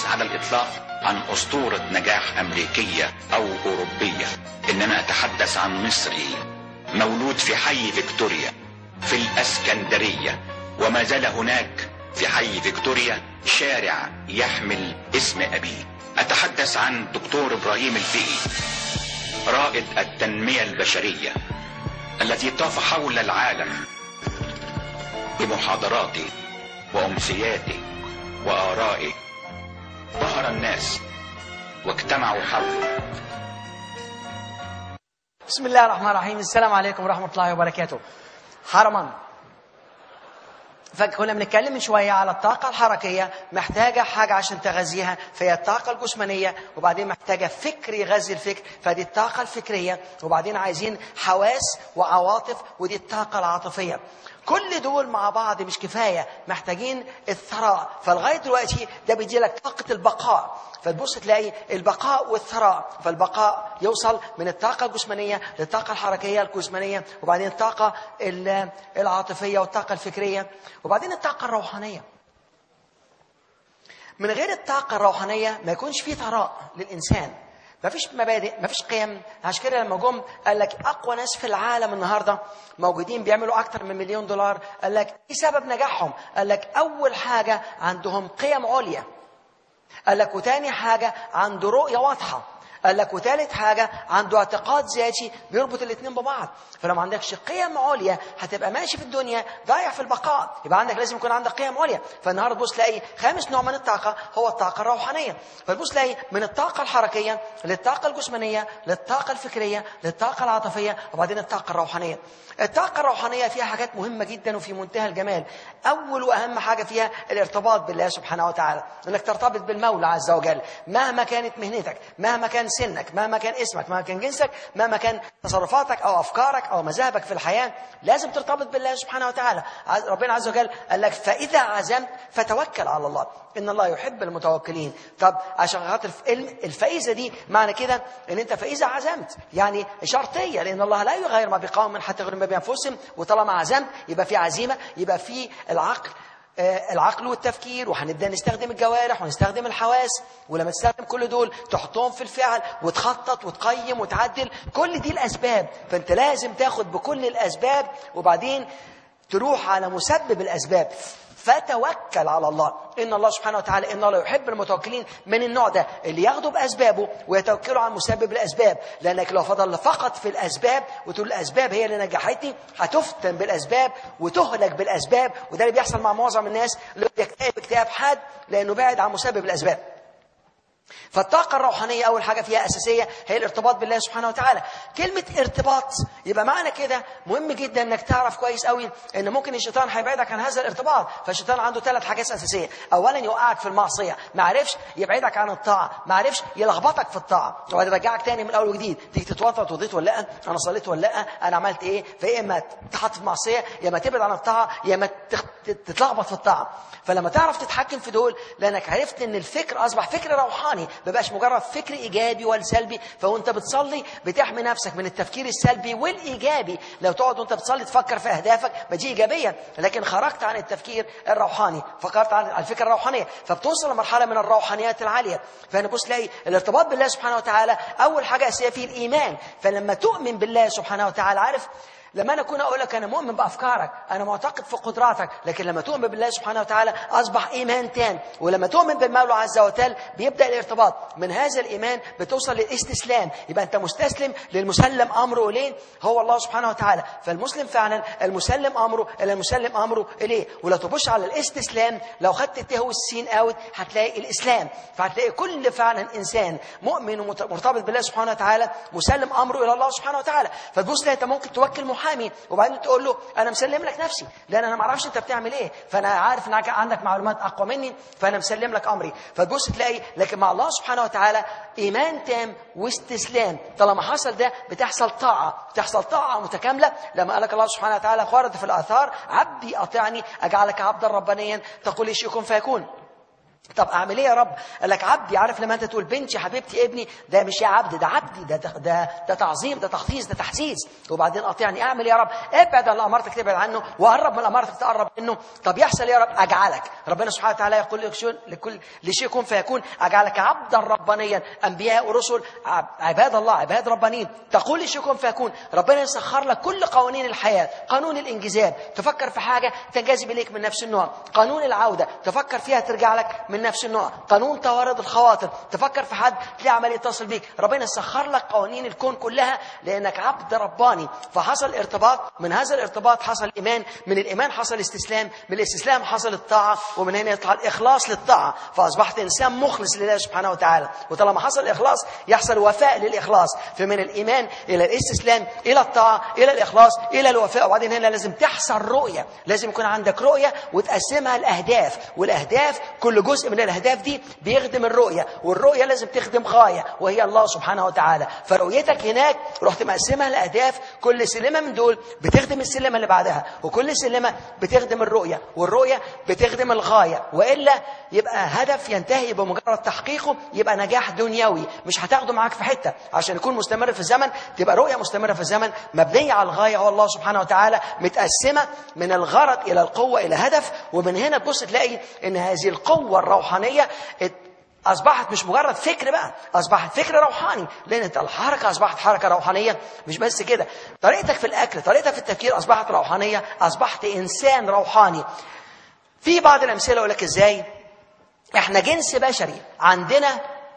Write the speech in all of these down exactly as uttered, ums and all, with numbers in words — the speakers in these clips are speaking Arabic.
أتحدث على الإطلاق عن أسطورة نجاح أمريكية أو أوروبية، إنما أتحدث عن مصري مولود في حي فيكتوريا في الأسكندرية، وما زال هناك في حي فيكتوريا شارع يحمل اسم أبيه. أتحدث عن دكتور إبراهيم الفقي، رائد التنمية البشرية الذي طاف حول العالم بمحاضراته وأمسياته وآرائه. ظهر الناس واجتمعوا حوله. بسم الله الرحمن الرحيم. السلام عليكم ورحمة الله وبركاته. حرما، فكنا بنتكلم من شوية على الطاقة الحركية، محتاجة حاجة عشان تغذيها، فهي الطاقة الجسمانية، وبعدين محتاجة فكر يغذي الفكر، فدي الطاقة الفكرية، وبعدين عايزين حواس وعواطف، ودي الطاقة العاطفية. كل دول مع بعض مش كفاية، محتاجين الثراء. فلغاية دلوقتي ده بيدي لك طاقة البقاء، فتبص تلاقي البقاء والثراء. فالبقاء يوصل من الطاقة الجسمانية للطاقة الحركية الجسمانية، وبعدين الطاقة العاطفية والطاقة الفكرية، وبعدين الطاقة الروحانية. من غير الطاقة الروحانية ما يكونش فيه ثراء للإنسان، ما فيش مبادئ، ما فيش قيم. عشان كده لما جم قال لك اقوى ناس في العالم النهارده موجودين بيعملوا اكتر من مليون دولار، قال لك ايه سبب نجاحهم؟ قال لك اول حاجه عندهم قيم عليا، قال لك وتاني حاجه عنده رؤيه واضحه، قال لك وثالث حاجة عنده اعتقاد ذاتي بيربط الاثنين ببعض. فلو ما عندكش قيم عليا هتبقى ماشي في الدنيا ضايع في البقاء. يبقى عندك لازم يكون عندك قيم عليا. فالنهارده تبص تلاقي خامس نوع من الطاقة هو الطاقة الروحانية. فتبص تلاقي من الطاقة الحركية للطاقة الجسمانية للطاقة الفكرية للطاقة العاطفية، وبعدين الطاقة الروحانية. الطاقة الروحانية فيها حاجات مهمة جدا وفي منتهى الجمال. أول وأهم حاجة فيها الارتباط بالله سبحانه وتعالى، إنك ترتبط بالمولى عز وجل مهما كانت مهنتك، مهما كان سنك، مهما كان اسمك، مهما كان جنسك، مهما كان تصرفاتك أو أفكارك أو مذاهبك في الحياة، لازم ترتبط بالله سبحانه وتعالى. ربنا عز وجل قال لك فإذا عزمت فتوكل على الله إن الله يحب المتوكلين. طب عشان خاطر الفائزة دي معنى كده إن أنت فإذا عزمت يعني شرطية، لأن الله لا يغير ما بقوم حتى يغيروا ما بأنفسهم. وطالما عزمت يبقى في عزيمة، يبقى في العقل آه العقل والتفكير، وهنبدأ نستخدم الجوارح ونستخدم الحواس. ولما تستخدم كل دول تحطهم في الفعل وتخطط وتقيم وتعدل، كل دي الأسباب. فأنت لازم تاخد بكل الأسباب وبعدين تروح على مسبب الأسباب. فتوكل على الله إن الله سبحانه وتعالى إن الله يحب المتوكلين، من النوع ده اللي ياخدوا بأسبابه ويتوكلوا على مسبب الأسباب. لأنك لو فضل فقط في الأسباب وتقول الأسباب هي اللي نجحتني، هتفتن بالأسباب وتهلك بالأسباب. وده اللي بيحصل مع معظم الناس اللي بيكتئب اكتئاب حاد لأنه بعد عن مسبب الأسباب. فالطاقة الروحانية أول حاجة فيها أساسية هي الارتباط بالله سبحانه وتعالى. كلمة ارتباط يبقى معنى كده مهم جدا أنك تعرف كويس قوي أن ممكن الشيطان هيبعدك عن هذا الارتباط. فالشيطان عنده ثلاث حاجات أساسية. أولا يوقعك في المعصية، ما عرفش يبعدك عن الطاعة، ما عرفش يلخبطك في الطاعة، وبعدين يرجعك تاني من أول وجديد. تيجي تتوضأ وضيت ولا لا، أنا صليت ولا لا، أنا عملت إيه. فيا إما تحط في معصية، يا إما تبعد عن الطاعة، يا إما تتلخبط في الطاعة. فلما تعرف تتحكم في دول، لأنك عرفت أن الفكر أصبح فكر روحاني، ما بقاش مجرد فكر إيجابي ولا سلبي. فوانت بتصلي بتحمي نفسك من التفكير السلبي والإيجابي. لو تقعد وانت بتصلي تفكر في أهدافك ما دي إيجابية، لكن خرجت عن التفكير الروحاني، فكرت عن الفكرة الروحانية، فبتوصل لمرحلة من الروحانيات العالية. فأنا بص تلاقي الارتباط بالله سبحانه وتعالى أول حاجة أساسية فيه الإيمان. فلما تؤمن بالله سبحانه وتعالى، عارف لما أنا أكون أقول لك أنا مؤمن بأفكارك، أنا معتقد في قدراتك، لكن لما تؤمن بالله سبحانه وتعالى أصبح إيمان تام. ولما تؤمن بالمولى عز وجل بيبدأ الارتباط. من هذا الإيمان بتوصل للاستسلام، يبقى أنت مستسلم للمسلم أمره إليه هو الله سبحانه وتعالى. فالمسلم فعلا المسلم أمره إلى المسلم أمره إليه. ولو تبص على الاستسلام، لو خدت التاء والسين أوت هتلاقي الإسلام. فهتلاقي كل فعلا إنسان مؤمن ومرتبط بالله سبحانه وتعالى مسلم أمره إلى الله سبحانه وتعالى. فتبص أنت ممكن توكل محامي وبعدين تقول له انا مسلم لك نفسي لان انا ما اعرفش انت بتعمل ايه، فانا عارف انك عندك معلومات اقوى مني، فانا مسلم لك امري. فتبص تلاقي لكن مع الله سبحانه وتعالى ايمان تام واستسلام. طالما حصل ده بتحصل طاعه، بتحصل طاعه متكامله. لما قال لك الله سبحانه وتعالى ورد في الاثار عبدي اطعني اجعلك عبدا ربانيا تقول ايش يكون فيكون. طب اعمل ايه يا رب؟ قال لك عبدي. عارف لما انت تقول بنتي حبيبتي ابني، ده مش يا عبد، ده عبدي، ده ده ده تعظيم، ده تخصيص، ده تحسيس. وبعدين اطيعني. اعمل يا رب؟ ابعد عن امرتك تبعد عنه، وقرب من امرتك تقرب منه. طب يحصل يا رب؟ اجعلك. ربنا سبحانه وتعالى يقول لكل لشيء كن فيكون، اجعلك عبدا ربانيا. انبياء ورسل عباد الله، عباد ربانيين. تقول لشيء كن فيكون. ربنا يسخر لك كل قوانين الحياه. قانون الانجذاب، تفكر في حاجه تنجذب اليك من نفس النوع. قانون العوده، تفكر فيها ترجع لك من نفس النوع. قانون توارد الخواطر، تفكر في حد تلاقي عمال يتصل بيك. ربنا سخر لك قوانين الكون كلها لانك عبد رباني. فحصل ارتباط، من هذا الارتباط حصل ايمان، من الايمان حصل استسلام، من الاستسلام حصل الطاعه، ومن هنا يطلع الاخلاص للطاعه. فاصبحت انسان مخلص لله سبحانه وتعالى. وطالما حصل اخلاص يحصل وفاء للاخلاص. فمن الايمان الى الاستسلام الى الطاعه الى الاخلاص الى الوفاء. وبعدين هنا لازم تحصل رؤيه، لازم يكون عندك رؤيه وتقسمها لاهداف. والاهداف كل جزء من الاهداف دي بيخدم الرؤيه، والرؤيه لازم تخدم غايه وهي الله سبحانه وتعالى. فرؤيتك هناك رحت مقسمها لاهداف، كل سلمه من دول بتخدم السلمه اللي بعدها، وكل سلمه بتخدم الرؤيه، والرؤيه بتخدم الغايه. والا يبقى هدف ينتهي بمجرد تحقيقه يبقى نجاح دنيوي مش هتاخده معاك في حته. عشان يكون مستمر في الزمن تبقى رؤيه مستمره في الزمن مبنيه على الغايه هو الله سبحانه وتعالى، متقسمه من الغرض الى القوه الى هدف. ومن هنا تبص تلاقي ان هذه القوه الروحانيه أصبحت مش مجرد فكر بقى، أصبحت فكر روحاني. لأن أنت الحركة أصبحت حركة روحانية. مش بس كده، طريقتك في الأكل، طريقتك في التفكير أصبحت روحانية. أصبحت إنسان روحاني. في بعض الأمثلة أقول لك إزاي. إحنا جنس بشري، عندنا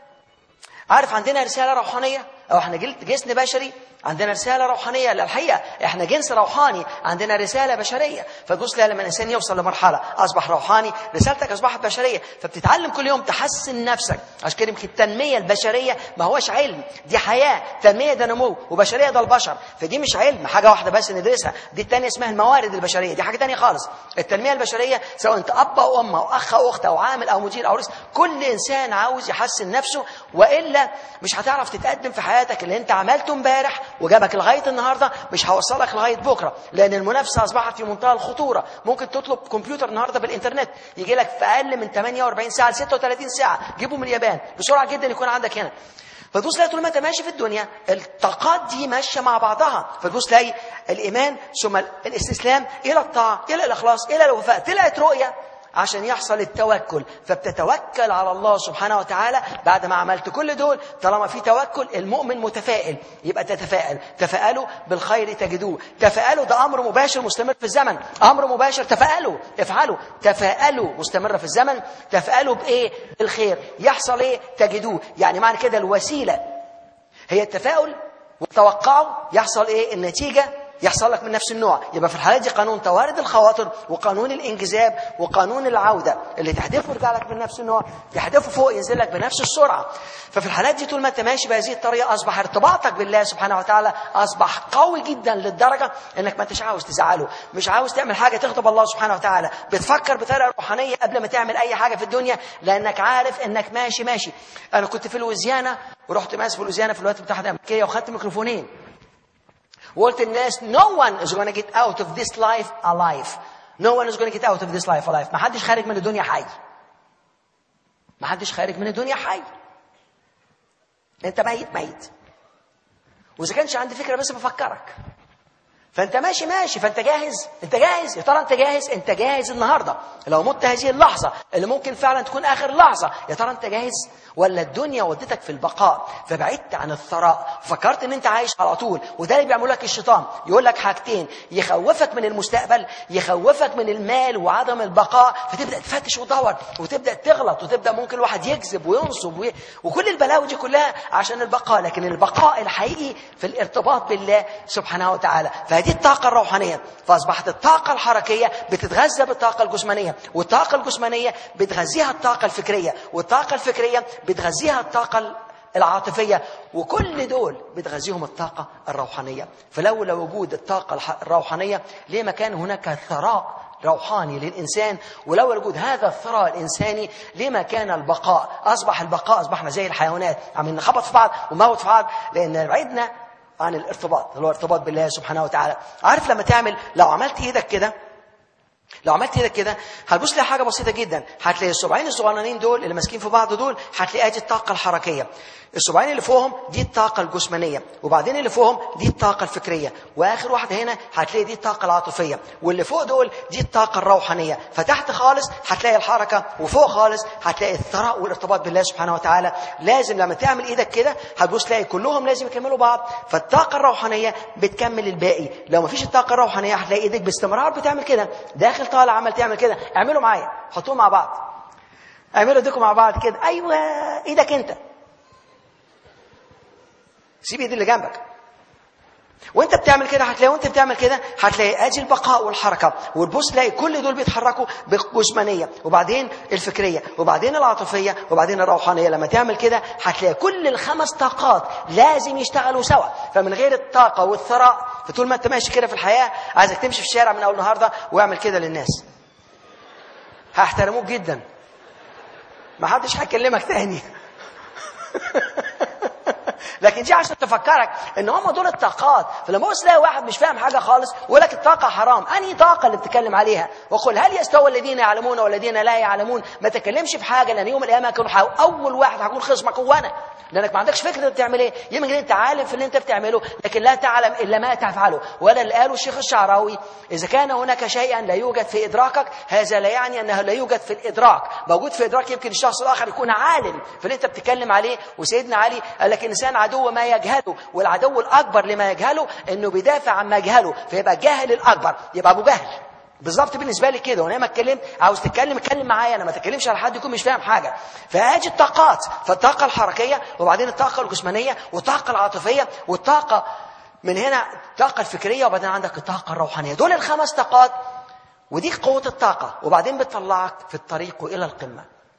عارف عندنا رسالة روحانية، أو إحنا جنس بشري عندنا رسالة روحانية. الحقيقة إحنا جنس روحاني عندنا رسالة بشرية. فتبص لها لما الإنسان يوصل لمرحلة أصبح روحاني، رسالتك أصبحت بشرية، فبتتعلم كل يوم تحسن نفسك. عشان كده يمكن التنمية البشرية ما هوش علم، دي حياة. تنمية ده نمو، وبشرية ده البشر. فدي مش علم حاجة واحدة بس ندرسها، دي التانية اسمها الموارد البشرية، دي حاجة تانية خالص. التنمية البشرية سواء أنت أب أو أم أو أخ أو أخت أو عامل أو مدير أو رئيس، كل إنسان عاوز يحسن نفسه، وإلا مش هتعرف تتقدم في حياتك. اللي أنت عملته امبارح وجابك لغاية النهاردة مش هوصلك لغاية بكرة، لأن المنافسة أصبحت في منتهى الخطورة. ممكن تطلب كمبيوتر النهاردة بالإنترنت يجي لك في أقل من ثمانية وأربعين ساعة ل ستة وثلاثين ساعة، جيبه من اليابان بسرعة جدا يكون عندك هنا. فتبص تلاقي طول ما انت ماشي في الدنيا الطاقات دي ماشيه مع بعضها. فتبص تلاقي الايمان ثم الاستسلام الى الطاعه الى الاخلاص الى الوفاء. طلعت رؤيه عشان يحصل التوكل، فبتتوكل على الله سبحانه وتعالى. بعد ما عملت كل دول، طالما في توكل المؤمن متفائل، يبقى تتفائل. تفائلوا بالخير تجدوه. تفائلوا ده امر مباشر مستمر في الزمن، امر مباشر. تفائلوا، افعلوا، تفائلوا مستمره في الزمن. تفائلوا بايه؟ بالخير. يحصل ايه؟ تجدوه. يعني معنى كده الوسيله هي التفاؤل، وتوقعوا يحصل ايه؟ النتيجه يحصل لك من نفس النوع. يبقى في الحالة دي قانون توارد الخواطر، وقانون الانجذاب، وقانون العودة. اللي تحدفه يرجع لك من نفس النوع، تحدفه فوق ينزل لك بنفس السرعة. ففي الحالات دي طول ما انت ماشي بهذه الطريقة أصبح ارتباطك بالله سبحانه وتعالى أصبح قوي جدا للدرجة انك ما انتش عاوز تزعله، مش عاوز تعمل حاجة تغضب الله سبحانه وتعالى. بتفكر بطريقة روحانية قبل ما تعمل أي حاجة في الدنيا، لأنك عارف انك ماشي ماشي. أنا كنت في لويزيانا، ورحت ماسك في لويزيانا في الولايات المتحدة الأمريكية، وخدت ميكروفونين وقلت الناس no one is going to get out of this life alive. no one is going to get out of this life alive. ما حدش خارج من الدنيا حي. ما حدش خارج من الدنيا حي. انت ميت ميت. واذا كانش عندي فكرة بس بفكرك. فانت ماشي ماشي، فانت جاهز. انت جاهز يا ترى؟ انت جاهز؟ انت جاهز النهارده لو مت هذه اللحظه اللي ممكن فعلا تكون اخر لحظه، يا ترى انت جاهز؟ ولا الدنيا ودتك في البقاء فبعدت عن الثراء، فكرت ان انت عايش على طول؟ وده اللي بيعمل لك الشيطان، يقول لك حاجتين: يخوفك من المستقبل، يخوفك من المال وعدم البقاء، فتبدا تفتش وتدور وتبدا تغلط، وتبدا ممكن الواحد يكذب وينصب و... وكل البلاوي دي كلها عشان البقاء. لكن البقاء الحقيقي في الارتباط بالله سبحانه وتعالى. فهذه الطاقه الروحانيه. فاصبحت الطاقه الحركيه بتتغذى بالطاقه الجسمانيه، والطاقه الجسمانيه بتغذيها الطاقه الفكريه، والطاقه الفكريه بتغذيها الطاقة العاطفية، وكل دول بتغذيهم الطاقة الروحانية. فلولا وجود الطاقة الروحانية ليه ما كان هناك ثراء روحاني للإنسان؟ ولولا وجود هذا الثراء الإنساني ليه ما كان البقاء؟ أصبح البقاء أصبحنا زي الحيوانات عم نخبط في بعض وموت في بعض، لأن بعدنا عن الارتباط اللي هو ارتباط بالله سبحانه وتعالى. عارف لما تعمل، لو عملت إيدك كده لو عملت ايدك كده هتبص تلاقي حاجه بسيطه جدا. هتلاقي الصباعين الصغيرين دول اللي ماسكين في بعض دول، هتلاقي ادي الطاقه الحركيه. الصباعين اللي فوقهم دي الطاقه الجسمانيه، وبعدين اللي فوقهم دي الطاقه الفكريه، واخر واحده هنا هتلاقي دي الطاقه العاطفيه، واللي فوق دول دي الطاقه الروحانيه. فتحت خالص هتلاقي الحركه، وفوق خالص هتلاقي الثراء والارتباط بالله سبحانه وتعالى. لازم لما تعمل ايدك كده هتبص تلاقي كلهم لازم يكملوا بعض. فالطاقه الروحانيه بتكمل الباقي. لو ما فيش الطاقه الروحانيه هتلاقي ايدك باستمرار بتعمل كده، داخل طالع عمل تعمل كده. اعملوا معايا، حطوهم مع بعض، اعملوا ايديكم مع بعض كده. ايوه ايدك انت، سيب ايد اللي جنبك. وانت بتعمل كده هتلاقي وانت بتعمل كده هتلاقي ادي البقاء والحركه، وتبص تلاقي كل دول بيتحركوا بالجسمانيه، وبعدين الفكريه، وبعدين العاطفيه، وبعدين الروحانيه. لما تعمل كده هتلاقي كل الخمس طاقات لازم يشتغلوا سوا. فمن غير الطاقه والثراء، فطول ما انت ماشي كده في الحياه، عايزك تمشي في الشارع من اول النهارده واعمل كده للناس، هيحترموك جدا، ما حدش هيكلمك تاني. لكن دي عشان تفكرك ان هم دول الطاقات. فلما بص تلاقي واحد مش فاهم حاجه خالص ويقول لك الطاقه حرام، انهي طاقه اللي بتتكلم عليها؟ وقل هل يستوي الذين يعلمون والذين لا يعلمون؟ ما تتكلمش في حاجه، لان يوم القيامه هيكون اول واحد هيكون خصمك هو انا، لانك ما عندكش فكره بتعمل ايه. يمكن انت عالم في اللي انت بتعمله، لكن لا تعلم الا ما تفعله. ولا اللي قاله الشيخ الشعراوي: اذا كان هناك شيئا لا يوجد في ادراكك، هذا لا يعني انه لا يوجد في الادراك. موجود في ادراك، يمكن الشخص الاخر يكون عالم في اللي انت بتتكلم عليه. وسيدنا علي قال لك: الانسان عدو ما يجهله، والعدو الاكبر لما يجهله انه بيدافع عن ما يجهله، فيبقى جاهل الاكبر، يبقى ابو جهل. بالظبط بالنسبه لي كده. وانا ما اتكلمت، عاوز تتكلم اتكلم معايا، انا ما تتكلمش على حد يكون مش فاهم حاجه. فهاجي الطاقات، فالطاقه الحركيه، وبعدين الطاقه الجسمانيه، والطاقه العاطفيه، والطاقه من هنا الطاقه الفكريه، وبعدين عندك الطاقه الروحانيه. دول الخمس طاقات، ودي قوه الطاقه. وبعدين بتطلعك في الطريق الى القمه.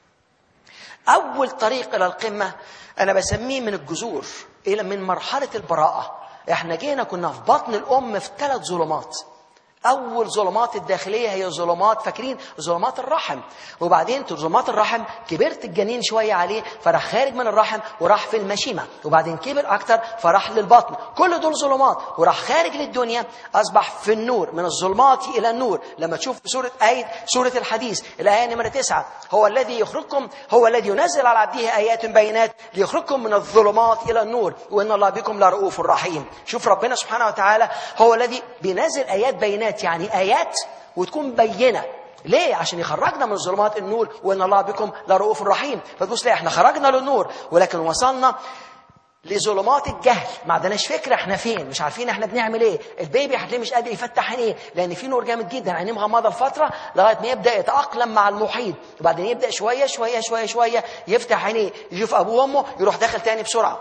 اول طريق الى القمه انا بسميه من الجذور الى من مرحله البراءه. احنا جينا كنا في بطن الام في ثلاث ظلمات. أول ظلمات الداخلية هي ظلمات، فاكرين ظلمات الرحم، وبعدين ظلمات الرحم كبرت الجنين شوية عليه فراح خارج من الرحم وراح في المشيمة، وبعدين كبر أكتر فراح للبطن. كل دول ظلمات، وراح خارج للدنيا أصبح في النور، من الظلمات إلى النور. لما تشوف في سورة آية سورة الحديث الآية نمرة تسعة: هو الذي يخرجكم، هو الذي ينزل على عبده آيات بينات ليخرجكم من الظلمات إلى النور وإن الله بكم لرؤوف رحيم. شوف ربنا سبحانه وتعالى هو الذي بينزل آيات بينات، يعني آيات وتكون بينة. ليه؟ عشان يخرجنا من الظلمات النور وإن الله بكم لرؤوف رحيم. فتبص ليه احنا خرجنا للنور، ولكن وصلنا لظلمات الجهل. ما عندناش فكرة احنا فين، مش عارفين احنا بنعمل ايه. البيبي هتلاقيه مش قادر يفتح عينيه لان في نور جامد جدا، عينيه مغمضه لفتره لغايه ما يبدا يتاقلم مع المحيط، وبعدين يبدا شويه شويه شويه شويه يفتح عينيه، يشوف ابوه وامه، يروح داخل تاني بسرعه.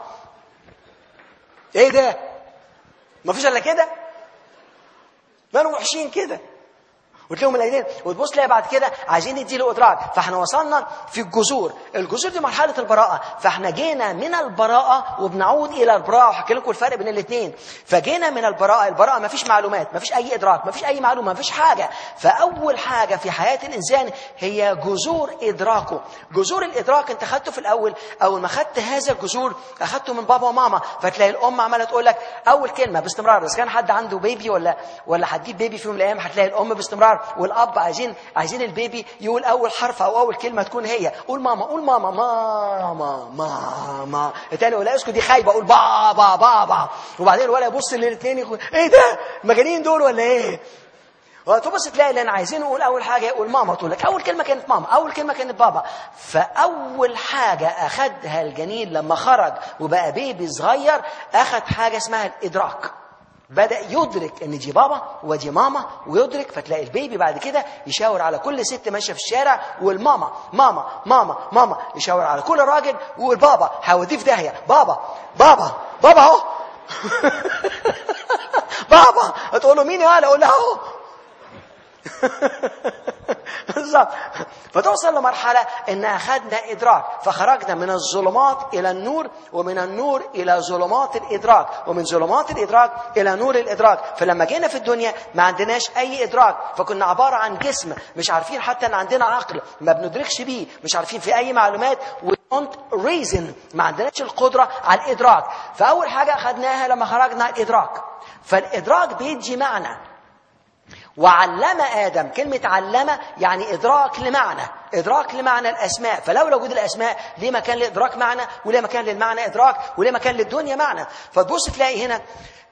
ايه ده؟ ما فيش الا كده؟ كانوا وحشين كده وتلاقيهم الايدين، وتبص تلاقي بعد كده عايزين يديله ادراك. فاحنا وصلنا في الجذور. الجذور دي مرحله البراءه، فاحنا جينا من البراءه وبنعود الى البراءه. وهحكي لكم الفرق بين الاثنين. فجينا من البراءه، البراءه ما فيش معلومات، ما فيش اي ادراك، ما فيش اي معلومه، ما فيش حاجه. فاول حاجه في حياه الانسان هي جذور ادراكه. جذور الادراك انت خدته في الاول، اول ما خدت هذا الجذور اخدته من بابا وماما. فتلاقي الام عماله تقول لك اول كلمه باستمرار، اذا كان حد عنده بيبي ولا ولا هتجيب بيبي في يوم من الايام، هتلاقي الام باستمرار والاب عايزين عايزين البيبي يقول اول حرف او اول كلمه تكون هي. قول ماما، قول ماما، ماما ماما. الثاني ولا اسكت دي خايبه، قول بابا بابا. وبعدين الولد يبص للاثنين يقول ايه ده؟ المجانين دول ولا ايه؟ وتبص تلاقي اللي انا عايزين نقول اول حاجه يقول ماما، تقول لك اول كلمه كانت ماما، اول كلمه كانت بابا. فاول حاجه اخذها الجنين لما خرج وبقى بيبي صغير، اخذ حاجه اسمها الادراك. بدأ يدرك ان دي بابا ودي ماما، ويدرك. فتلاقي البيبي بعد كده يشاور على كل ست ماشيه في الشارع والماما ماما ماما ماما، يشاور على كل راجل والبابا هوديه في داهيه، بابا بابا بابا اهو. بابا. هتقول له مين يا ولا؟ اقول له اهو. بالظبط. فتوصل لمرحله ان اخذنا ادراك، فخرجنا من الظلمات الى النور، ومن النور الى ظلمات الادراك، ومن ظلمات الادراك الى نور الادراك. فلما جينا في الدنيا ما عندناش اي ادراك، فكنا عباره عن جسم، مش عارفين حتى ان عندنا عقل، ما بندركش بيه، مش عارفين في اي معلومات، don't reason، ما عندناش القدره على الادراك. فاول حاجه اخذناها لما خرجنا الادراك. فالادراك بيدي معنى، وعلم آدم. كلمة علم يعني إدراك لمعنى، إدراك لمعنى الأسماء. فلولا وجود الأسماء ليه مكان لإدراك معنى، وليه مكان للمعنى إدراك، وليه مكان للدنيا معنى. فتبص تلاقي هنا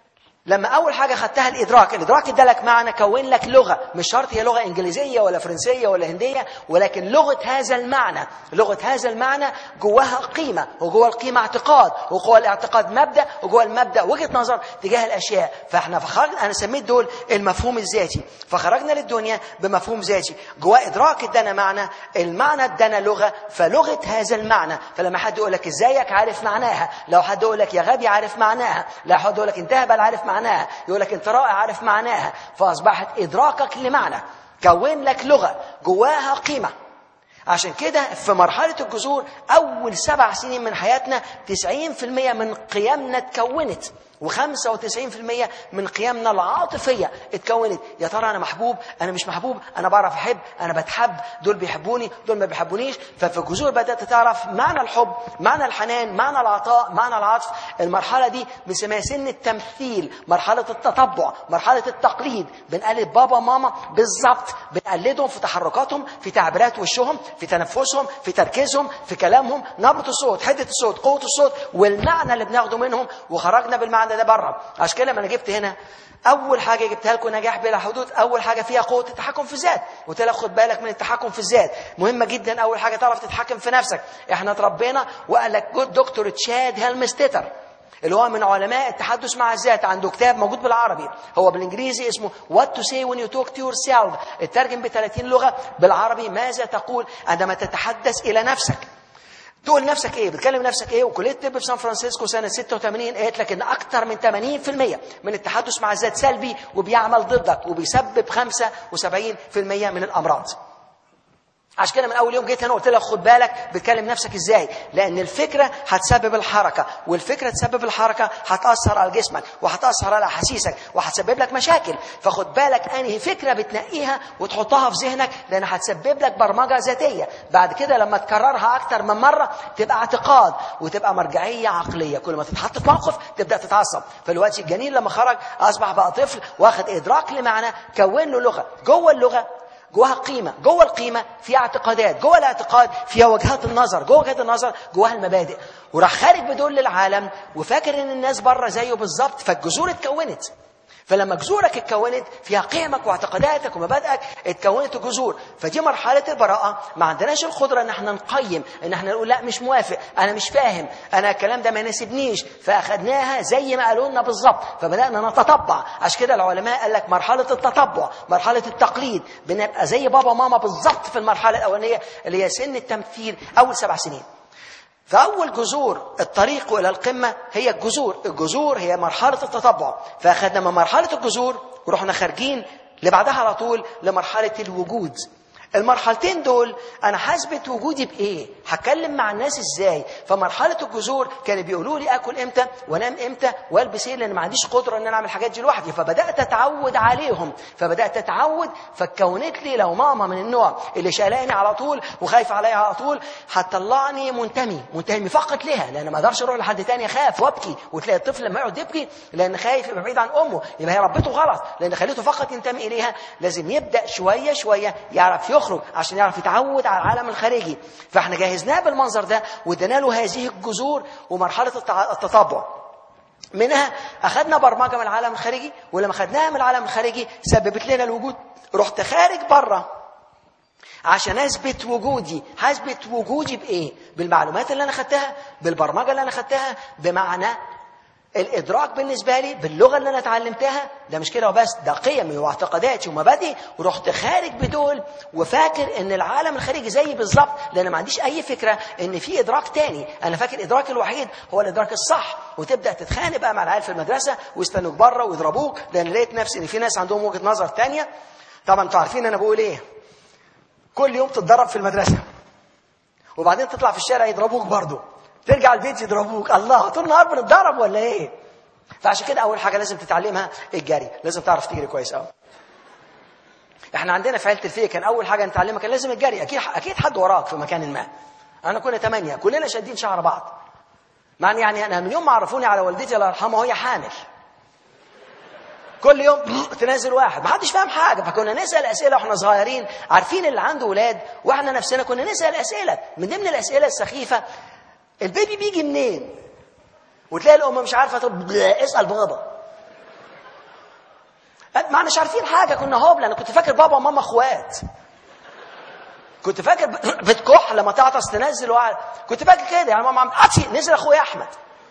لما أول حاجة خدتها الإدراك، الإدراك ادالك معنى، كون لك لغة، مش شرط هي لغة إنجليزية ولا فرنسية ولا هندية، ولكن لغة هذا المعنى، لغة هذا المعنى جواها قيمة، وجوه القيمة اعتقاد، وجوه الاعتقاد مبدأ، وجوه المبدأ وجهة نظر تجاه الأشياء. فإحنا فخرجنا، أنا سميت دول المفهوم الذاتي، فخرجنا للدنيا بمفهوم ذاتي، جواه إدراك ادانا معنى، المعنى ادانا لغة، فلغة هذا المعنى. فلما حد يقول لك إزيك عارف معناها، لو حد يقول لك يا غبي عارف معناها، لو حد يقول لك انت هبل عارف معناها، معناها يقول لك انت رائع عارف معناها. فاصبحت ادراكك لمعنى كون لك لغه جواها قيمه. عشان كده في مرحله الجذور اول سبع سنين من حياتنا تسعين في المية من قيمنا اتكونت، وخمسة وتسعين في المية من قيمنا العاطفية اتكونت. يا ترى أنا محبوب، أنا مش محبوب، أنا بعرف أحب، أنا بتحب، دول بيحبوني، دول ما بيحبونيش. ففي الجذور بدأت تعرف معنى الحب، معنى الحنان، معنى العطاء، معنى العطف. المرحلة دي بنسميها سن التمثيل، مرحلة التطبع، مرحلة التقليد. بنقلد بابا ماما بالظبط، بنقلدهم في تحركاتهم، في تعبيرات وشهم، في تنفسهم، في تركيزهم، في كلامهم، نبرة الصوت، حدة الصوت، قوة الصوت، والمعنى اللي بناخده منهم. وخرجنا بالمعنى ده بره. عشان كده لما انا جبت هنا اول حاجه جبتها لكم نجاح بلا حدود، اول حاجه فيها قوه التحكم في الذات. قلت لك خد بالك من التحكم في الذات، مهمه جدا. اول حاجه تعرف تتحكم في نفسك. احنا اتربينا، وقال لك دكتور تشاد هيلمستيتر اللي هو من علماء التحدث مع الذات، عنده كتاب موجود بالعربي، هو بالانجليزي اسمه What to say when you talk to yourself، اترجم ب ثلاثين لغه، بالعربي ماذا تقول عندما تتحدث الى نفسك. تقول نفسك ايه، بتكلم نفسك ايه. وكليه الطب في سان فرانسيسكو سنه ستة وثمانين قالت لك ان اكثر من ثمانين في المية من التحدث مع الذات سلبي، وبيعمل ضدك، وبيسبب خمسة وسبعين في المية من الامراض. عشان كده من اول يوم جيت هنا قلت لك خد بالك بتكلم نفسك ازاي، لان الفكره هتسبب الحركه، والفكره تسبب الحركه هتاثر على جسمك، وهتاثر على احاسيسك، وهتسبب لك مشاكل. فخد بالك انهي فكره بتنقيها وتحطها في ذهنك، لان هتسبب لك برمجه ذاتيه. بعد كده لما تكررها اكتر من مره تبقى اعتقاد، وتبقى مرجعيه عقليه. كل ما تتحط في موقف تبدا تتعصب. فالوقت الجنين لما خرج اصبح بقى طفل واخد ادراك لمعنى، كون له لغه، جوه اللغه جواها قيمة، جوه القيمة فيها اعتقادات، جوه الاعتقاد فيها وجهات النظر، جوه وجهات النظر جواها المبادئ. وراح خارج بدول للعالم وفاكر ان الناس بره زيه بالظبط. فالجذور اتكونت. فلما جذورك اتكونت فيها قيمك واعتقاداتك ومبادئك، اتكونت الجذور. فدي مرحلة البراءة. ما عندناش القدرة ان احنا نقيم، ان احنا نقول لا مش موافق، انا مش فاهم، انا الكلام ده ما يناسبنيش. فاخدناها زي ما قالوا لنا بالظبط، فبدأنا نتطبع. عشان كده العلماء قال لك مرحلة التطبع، مرحلة التقليد، بنبقى زي بابا ماما بالظبط في المرحلة الأولانية اللي هي سن التمثيل، أول سبع سنين. فأول جذور الطريق إلى القمة هي الجذور. الجذور هي مرحلة التطبع. فأخذنا من مرحلة الجذور ورحنا خارجين لبعدها على طول لمرحلة الوجود. المرحلتين دول أنا حاسبت وجودي بإيه، هتكلم مع الناس إزاي. فمرحلة الجذور كانوا بيقولوا لي أكل إمتى وأنام إمتى وألبس إيه، لأن ما عنديش قدرة إن أنا أعمل الحاجات دي لوحدي. فبدأت أتعود عليهم، فبدأت أتعود. فكونت لي لو ماما من النوع اللي شالاني على طول وخايفة عليا على طول، هتطلعني منتمي منتمي فقط لها، لأن ما أقدرش أروح لحد تاني أخاف وأبكي. وتلاقي الطفل لما يقعد يبكي لأن خايف يبقى بعيد عن أمه، يبقى هي ربته غلط، لأن خليته فقط ينتمي إليها. لازم يبدأ شوية شوية يعرف يخرج عشان يعرف يتعود على العالم الخارجي. فاحنا جهزناه بالمنظر ده وادينا له هذه الجذور ومرحله التطبع. منها اخذنا برمجه من العالم الخارجي، ولما اخذناها من العالم الخارجي سببت لنا الوجود. رحت خارج بره عشان اثبت وجودي. هثبت وجودي بايه؟ بالمعلومات اللي انا خدتها، بالبرمجه اللي انا خدتها، بمعنى الادراك بالنسبه لي، باللغه اللي انا اتعلمتها. ده مش كده وبس، ده قيمي واعتقاداتي ومبادئي. ورحت خارج بدول وفاكر ان العالم الخارجي زيي بالظبط، لان ما عنديش اي فكره ان في ادراك تاني. انا فاكر الادراك الوحيد هو الادراك الصح. وتبدا تتخانق بقى مع العيال في المدرسه ويستنوك بره ويضربوك، لان لقيت نفسي ان في ناس عندهم وجهه نظر تانية. طبعا انتوا عارفين انا بقول ايه، كل يوم تتدرب في المدرسه وبعدين تطلع في الشارع يضربوك برضه، ترجع البيت يضربوك. الله، طول النهار بنتضرب ولا ايه؟ فعشان كده اول حاجه لازم تتعلمها الجري. لازم تعرف تجري كويس قوي. احنا عندنا في عيله الفيه كان اول حاجه نتعلمها كان لازم الجري. اكيد اكيد حد وراك في مكان ما. انا كنا ثمانيه كلنا شادين شعر بعض. معني يعني انا من يوم ما عرفوني على والدتي الله يرحمها وهي حامل، كل يوم تنزل واحد، ما حدش فاهم حاجه. فكنا نسال اسئله واحنا صغيرين، عارفين اللي عنده ولاد واحنا نفسنا كنا نسال اسئله. من ضمن الاسئله السخيفه، البيبي بيجي منين؟ وتلاقي الام مش عارفه، طب اسال بابا. ما احناش عارفين حاجه، كنا هبل. انا كنت فاكر بابا وماما اخوات، كنت فاكر بتكح لما تعطس تنزل وعلا. كنت فاكر كده يعني ماما عملت نزل اخويا احمد.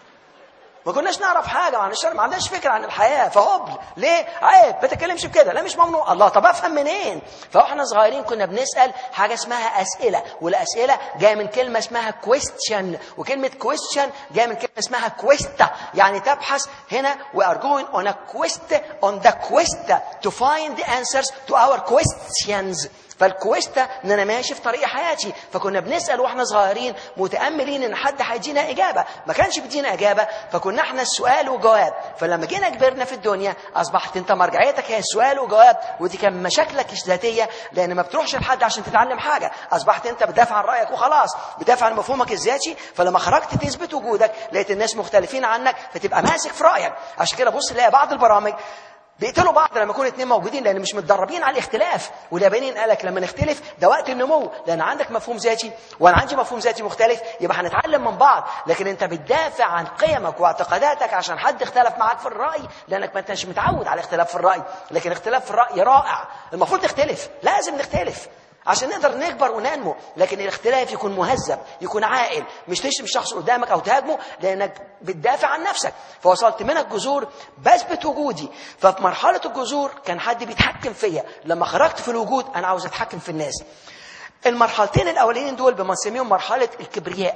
ما كناش نعرف حاجه، ما عندناش فكره عن الحياه، فهبل. ليه؟ عيب ما تتكلمش بكده، لا مش ممنوع. الله، طب افهم منين؟ فاحنا صغيرين كنا بنسال حاجه اسمها اسئله، والاسئله جايه من كلمه اسمها كويستشن، وكلمه كويستشن جايه من كلمه اسمها كويستا، يعني تبحث. هنا we are going on a quest on the quest to find the answers to our questions. فالكويستا ان انا ماشي في طريق حياتي. فكنا بنسال واحنا صغيرين متاملين ان حد هيدينا اجابه، ما كانش بيدينا اجابه، فكنا احنا السؤال وجواب. فلما جينا كبرنا في الدنيا اصبحت انت مرجعيتك هي السؤال وجواب، ودي كان مشاكلك الذاتيه، لان ما بتروحش لحد عشان تتعلم حاجه. اصبحت انت بتدافع عن رايك وخلاص، بتدافع عن مفهومك الذاتي. فلما خرجت تثبت وجودك لقيت الناس مختلفين عنك، فتبقى ماسك في رايك. عشان كده بص تلاقي بعض البرامج بيقتلوا بعض لما يكونوا اتنين موجودين، لان مش متدربين على الاختلاف. واليابانيين قالك لما نختلف ده وقت النمو، لان عندك مفهوم ذاتي وانا عندي مفهوم ذاتي مختلف، يبقى هنتعلم من بعض. لكن انت بتدافع عن قيمك واعتقاداتك عشان حد اختلف معاك في الراي، لانك ما انتش متعود على اختلاف في الراي. لكن اختلاف في الراي رائع، المفروض نختلف، لازم نختلف عشان نقدر نكبر وننمو. لكن الاختلاف يكون مهذب، يكون عاقل، مش تشتم الشخص قدامك او تهاجمه لانك بتدافع عن نفسك. فوصلت من الجذور بثبت وجودي. ففي مرحله الجذور كان حد بيتحكم فيا، لما خرجت في الوجود انا عاوز اتحكم في الناس. المرحلتين الاولين دول بنسميهم مرحله الكبرياء.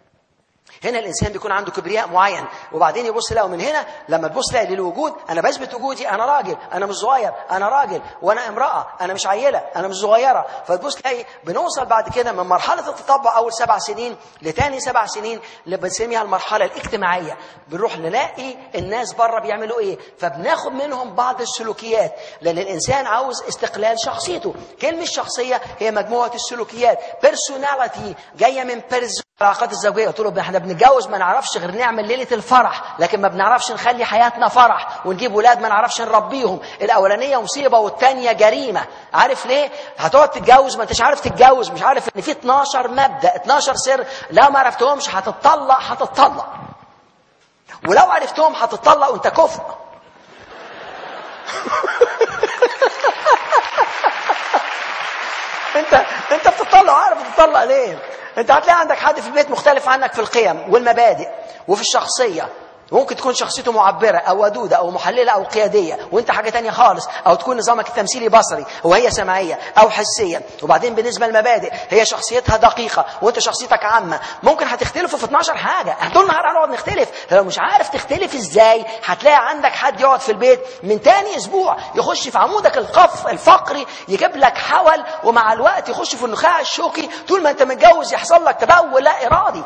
هنا الانسان بيكون عنده كبرياء معين، وبعدين يبص له من هنا. لما تبص تلاقي للوجود انا بثبت وجودي، انا راجل، انا مش صغير، انا راجل، وانا امراه، انا مش عيله، انا مش صغيره. فتبص تلاقي بنوصل بعد كده من مرحله التطبع اول سبع سنين لتاني سبع سنين اللي بنسميها المرحله الاجتماعيه. بنروح نلاقي الناس بره بيعملوا ايه، فبناخد منهم بعض السلوكيات، لان الانسان عاوز استقلال شخصيته. كلمه شخصيه هي مجموعه السلوكيات. بيرسوناليتي جايه من بيرسون، العلاقات الزوجيه. قلت له احنا بنتجوز ما نعرفش غير نعمل ليله الفرح، لكن ما بنعرفش نخلي حياتنا فرح، ونجيب ولاد ما نعرفش نربيهم. الاولانيه مصيبه والثانيه جريمه. عارف ليه؟ هتقعد تتجوز ما انتش عارف تتجوز، مش عارف ان في اتناشر مبدا، اتناشر سر، لو ما عرفتهمش هتطلق هتطلق، ولو عرفتهم هتطلق وانت كفء. انت انت بتطلق، عارف بتطلق ليه؟ انت هتلاقي عندك حد في البيت مختلف عنك في القيم والمبادئ وفي الشخصيه. ممكن تكون شخصيته معبرة أو ودودة أو محللة أو قيادية، وانت حاجة تانية خالص. أو تكون نظامك التمثيلي بصري وهي سمعية أو حسية. وبعدين بالنسبة للمبادئ هي شخصيتها دقيقة وانت شخصيتك عامة. ممكن هتختلفوا في اتناشر حاجة، طول النهار هنقعد نختلف. لو مش عارف تختلف ازاي، هتلاقي عندك حد يقعد في البيت من تاني اسبوع يخش في عمودك القف الفقري، يجيب لك حول، ومع الوقت يخش في النخاع الشوكي. طول ما انت متجوز يحصل لك تبول لا إرادي.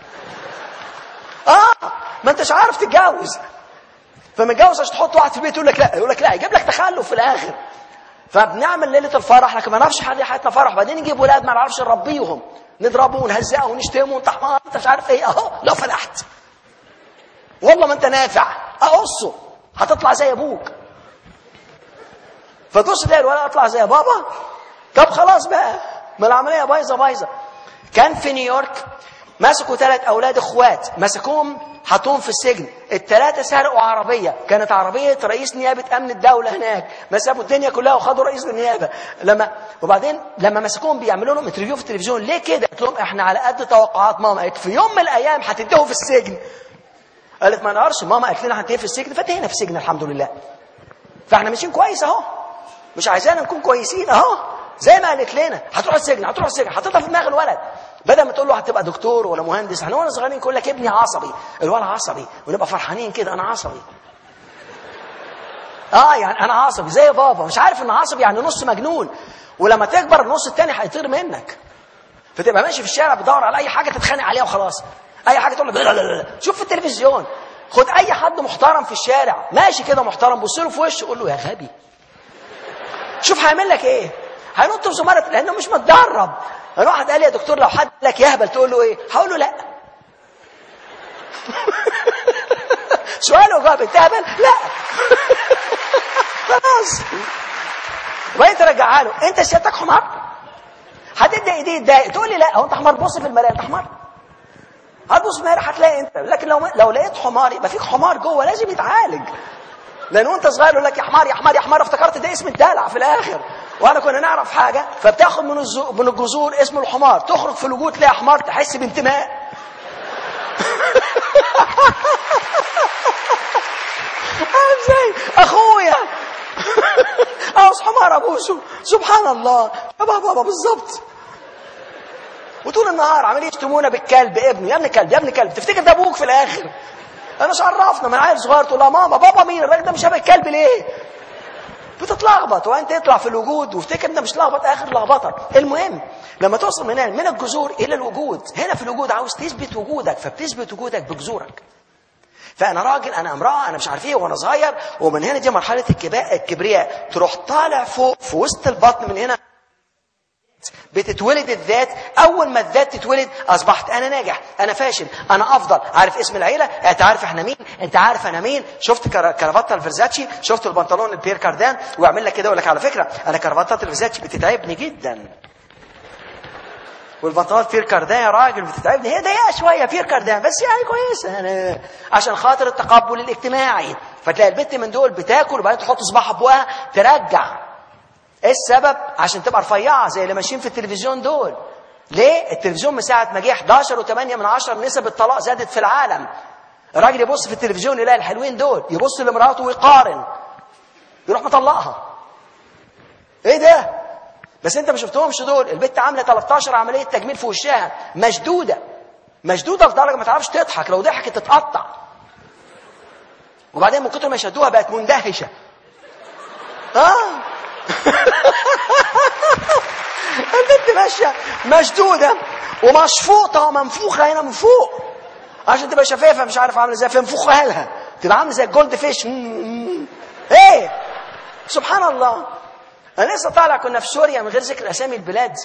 اه ما انتش عارف تتجوز، فمتجوز عشان تحط واحد في البيت يقول لك لا، يقول لك لا، يجيب لك تخلف في الاخر. فبنعمل ليله الفرح لكن ما نعرفش حد حياتنا فرح، بعدين نجيب ولاد ما نعرفش نربيهم، نضربه ونهزقه ونشتمه ونطحمه، انت مش عارف ايه. اهو لو فلحت والله ما انت نافع، اقصه هتطلع زي ابوك. فتبص تلاقي الولد اطلع زي بابا. طب خلاص بقى، ما العمليه بايظه بايظه. كان في نيويورك مسكوا ثلاث اولاد اخوات، مسكوهم حطوهم في السجن. الثلاثه سرقوا عربيه، كانت عربيه رئيس نيابه امن الدوله هناك. مسكوا الدنيا كلها وخدوا رئيس النيابه. لما وبعدين لما مسكوهم بيعملوا لهم انترفيو في التلفزيون، ليه كده؟ قلت لهم احنا على قد توقعات ماما، قالت في يوم من الايام هتنتهوا في السجن. قالت ما نعرفش، ماما قالت لنا هننتهي في السجن، فانتهينا في السجن الحمد لله. فاحنا ماشيين كويس اهو، مش عايزانا نكون كويسين اهو، زي ما قالت لنا هتروح السجن هتروح السجن، حطيتها في دماغ الولد. بدل ما تقول له هتبقى دكتور ولا مهندس، احنا وانا صغيرين يقول لك ابني عصبي، الولد عصبي، ونبقى فرحانين كده انا عصبي. اه يعني انا عصبي زي بابا، مش عارف ان عصبي يعني نص مجنون، ولما تكبر النص التاني هيطير منك. فتبقى ماشي في الشارع بتدور على اي حاجه تتخانق عليها وخلاص، اي حاجه تقول له لا لا لا. شوف في التلفزيون، خد اي حد محترم في الشارع ماشي كده محترم، بص له في وشه قول له يا غبي. شوف هيعمل لك ايه؟ هينط في زمرة لانه مش متدرب. انا واحد قال لي يا دكتور لو حد قال لك يهبل تقول له ايه؟ هقول له لا. سؤال وجواب، انت هبل؟ لا. خلاص. وبعدين ترجعها له، انت سيادتك حمار؟ هتدي ايديه يتضايق، تقول لي لا هو انت حمار، بص في المرايه انت حمار. هتبص في المرايه هتلاقي انت، لكن لو لو لقيت حمار يبقى فيك حمار جوه لازم يتعالج. لان وانت صغير يقول لك يا حمار يا حمار يا حمار، افتكرت ده اسم الدلع في الاخر. وانا كنا نعرف حاجه، فبتاخد من الزو... من الجذور اسم الحمار، تخرج في الوجود تلاقي حمار، تحس بانتماء. ازاي اخويا عاوز حمار ابوسه، سبحان الله يا بابا بابا بالظبط. وطول النهار عمالين يشتمونا بالكلب، ابنه يا ابن كلب يا ابن كلب، تفتكر ده ابوك في الاخر؟ انا مش عرفنا من عيل صغير تقول لها ماما بابا مين الراجل ده مش شبه الكلب ليه؟ بتتلخبط وانت تطلع في الوجود وافتكر ان ده مش لخبط، اخر لخبطه. المهم لما توصل من هنا من الجذور الى الوجود، هنا في الوجود عاوز تثبت وجودك، فبتثبت وجودك بجذورك. فانا راجل انا امراه انا مش عارف ايه وانا صغير، ومن هنا دي مرحله الكباء الكبرياء، تروح طالع فوق في وسط البطن. من هنا بتتولد الذات. اول ما الذات تتولد اصبحت انا ناجح، انا فاشل، انا افضل، عارف اسم العيله، انت عارف احنا مين، انت عارف انا مين. شفت كرافته الفيرزاتشي، شفت البنطلون البير كاردان، واعمل لك كده يقول لك على فكره انا كرافته الفيرزاتشي بتتعبني جدا، والبنطلون بير كاردان يا راجل بتتعبني، هي ضيقه شويه بير كاردان بس يعني كويسه يعني عشان خاطر التقبل الاجتماعي. فتلاقي البنت من دول بتاكل وبعدين تحط صباعها في بقها ترجع. ايه السبب؟ عشان تبقى رفيعه زي اللي ماشيين في التلفزيون دول. ليه؟ التلفزيون من ساعه ما جه احداشر وثمانية من عشرة نسب الطلاق زادت في العالم. الراجل يبص في التلفزيون يلاقي الحلوين دول، يبص لمراته ويقارن، يروح مطلقها. ايه ده؟ بس انت ما شفتهمش دول. البت عامله تلتاشر عمليه تجميل في وشها، مشدوده مشدوده لدرجه ما تعرفش تضحك، لو ضحكت تتقطع. وبعدين من كتر ما شدوها بقت مندهشه. اه البنت ماشيه مشدوده ومشفوطه ومنفوخه هنا من فوق عشان تبقى شفافه، مش عارف عامله ازاي، فينفخها لها تبقى عامله زي الجولد فيش. ايه سبحان الله. انا لسه طالع كنا في سوريا من غير ذكر اسامي البلاد.